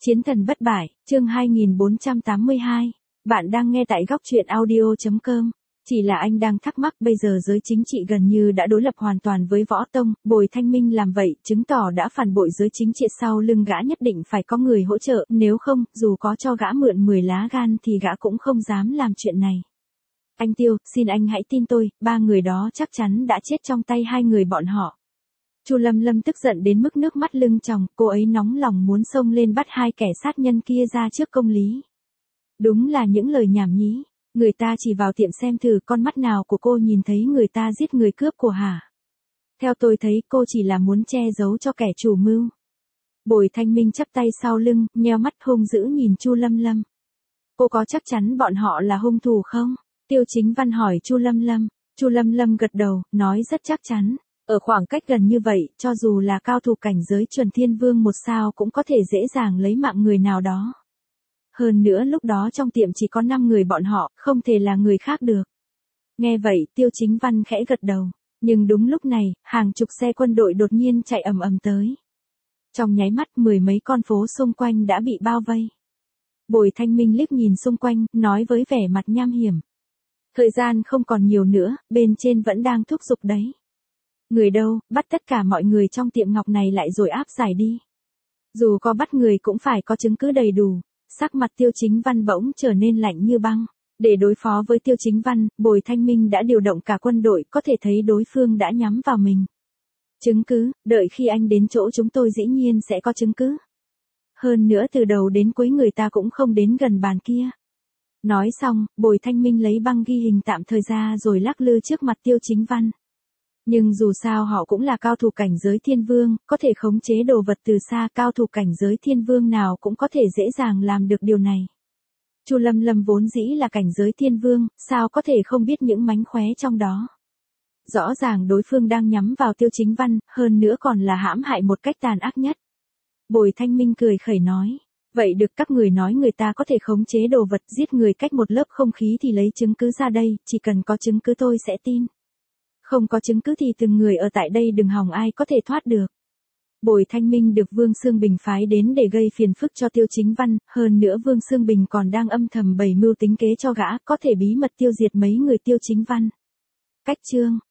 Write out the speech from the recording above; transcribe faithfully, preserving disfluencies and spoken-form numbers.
Chiến thần bất bại, chương hai nghìn bốn trăm tám mươi hai. Bạn đang nghe tại góc truyện audio chấm com. Chỉ là anh đang thắc mắc bây giờ giới chính trị gần như đã đối lập hoàn toàn với võ tông, Bồi Thanh Minh làm vậy chứng tỏ đã phản bội giới chính trị, sau lưng gã nhất định phải có người hỗ trợ, nếu không, dù có cho gã mượn mười lá gan thì gã cũng không dám làm chuyện này. Anh Tiêu, xin anh hãy tin tôi, ba người đó chắc chắn đã chết trong tay hai người bọn họ. Chu Lâm Lâm tức giận đến mức nước mắt lưng tròng, cô ấy nóng lòng muốn xông lên bắt hai kẻ sát nhân kia ra trước công lý. Đúng là những lời nhảm nhí, người ta chỉ vào tiệm xem thử con mắt nào của cô nhìn thấy người ta giết người cướp của hả? Theo tôi thấy cô chỉ là muốn che giấu cho kẻ chủ mưu. Bồi Thanh Minh chắp tay sau lưng, nheo mắt hung dữ nhìn Chu Lâm Lâm. Cô có chắc chắn bọn họ là hung thủ không? Tiêu Chính Văn hỏi Chu Lâm Lâm. Chu Lâm Lâm gật đầu, nói rất chắc chắn. Ở khoảng cách gần như vậy, cho dù là cao thủ cảnh giới chuẩn thiên vương một sao cũng có thể dễ dàng lấy mạng người nào đó. Hơn nữa lúc đó trong tiệm chỉ có năm người bọn họ, không thể là người khác được. Nghe vậy, Tiêu Chính Văn khẽ gật đầu. Nhưng đúng lúc này, hàng chục xe quân đội đột nhiên chạy ầm ầm tới. Trong nháy mắt mười mấy con phố xung quanh đã bị bao vây. Bồi Thanh Minh liếc nhìn xung quanh, nói với vẻ mặt nham hiểm. Thời gian không còn nhiều nữa, bên trên vẫn đang thúc giục đấy. Người đâu, bắt tất cả mọi người trong tiệm ngọc này lại rồi áp giải đi. Dù có bắt người cũng phải có chứng cứ đầy đủ. Sắc mặt Tiêu Chính Văn bỗng trở nên lạnh như băng. Để đối phó với Tiêu Chính Văn, Bồi Thanh Minh đã điều động cả quân đội, có thể thấy đối phương đã nhắm vào mình. Chứng cứ, đợi khi anh đến chỗ chúng tôi dĩ nhiên sẽ có chứng cứ. Hơn nữa từ đầu đến cuối người ta cũng không đến gần bàn kia. Nói xong, Bồi Thanh Minh lấy băng ghi hình tạm thời ra rồi lắc lư trước mặt Tiêu Chính Văn. Nhưng dù sao họ cũng là cao thủ cảnh giới thiên vương, có thể khống chế đồ vật từ xa, cao thủ cảnh giới thiên vương nào cũng có thể dễ dàng làm được điều này. Chu Lâm Lâm vốn dĩ là cảnh giới thiên vương, sao có thể không biết những mánh khóe trong đó. Rõ ràng đối phương đang nhắm vào Tiêu Chính Văn, hơn nữa còn là hãm hại một cách tàn ác nhất. Bồi Thanh Minh cười khẩy nói, vậy được, các người nói người ta có thể khống chế đồ vật giết người cách một lớp không khí thì lấy chứng cứ ra đây, chỉ cần có chứng cứ tôi sẽ tin. Không có chứng cứ thì từng người ở tại đây đừng hòng ai có thể thoát được. Bồi Thanh Minh được Vương Xương Bình phái đến để gây phiền phức cho Tiêu Chính Văn, hơn nữa Vương Xương Bình còn đang âm thầm bày mưu tính kế cho gã, có thể bí mật tiêu diệt mấy người Tiêu Chính Văn. Cách chương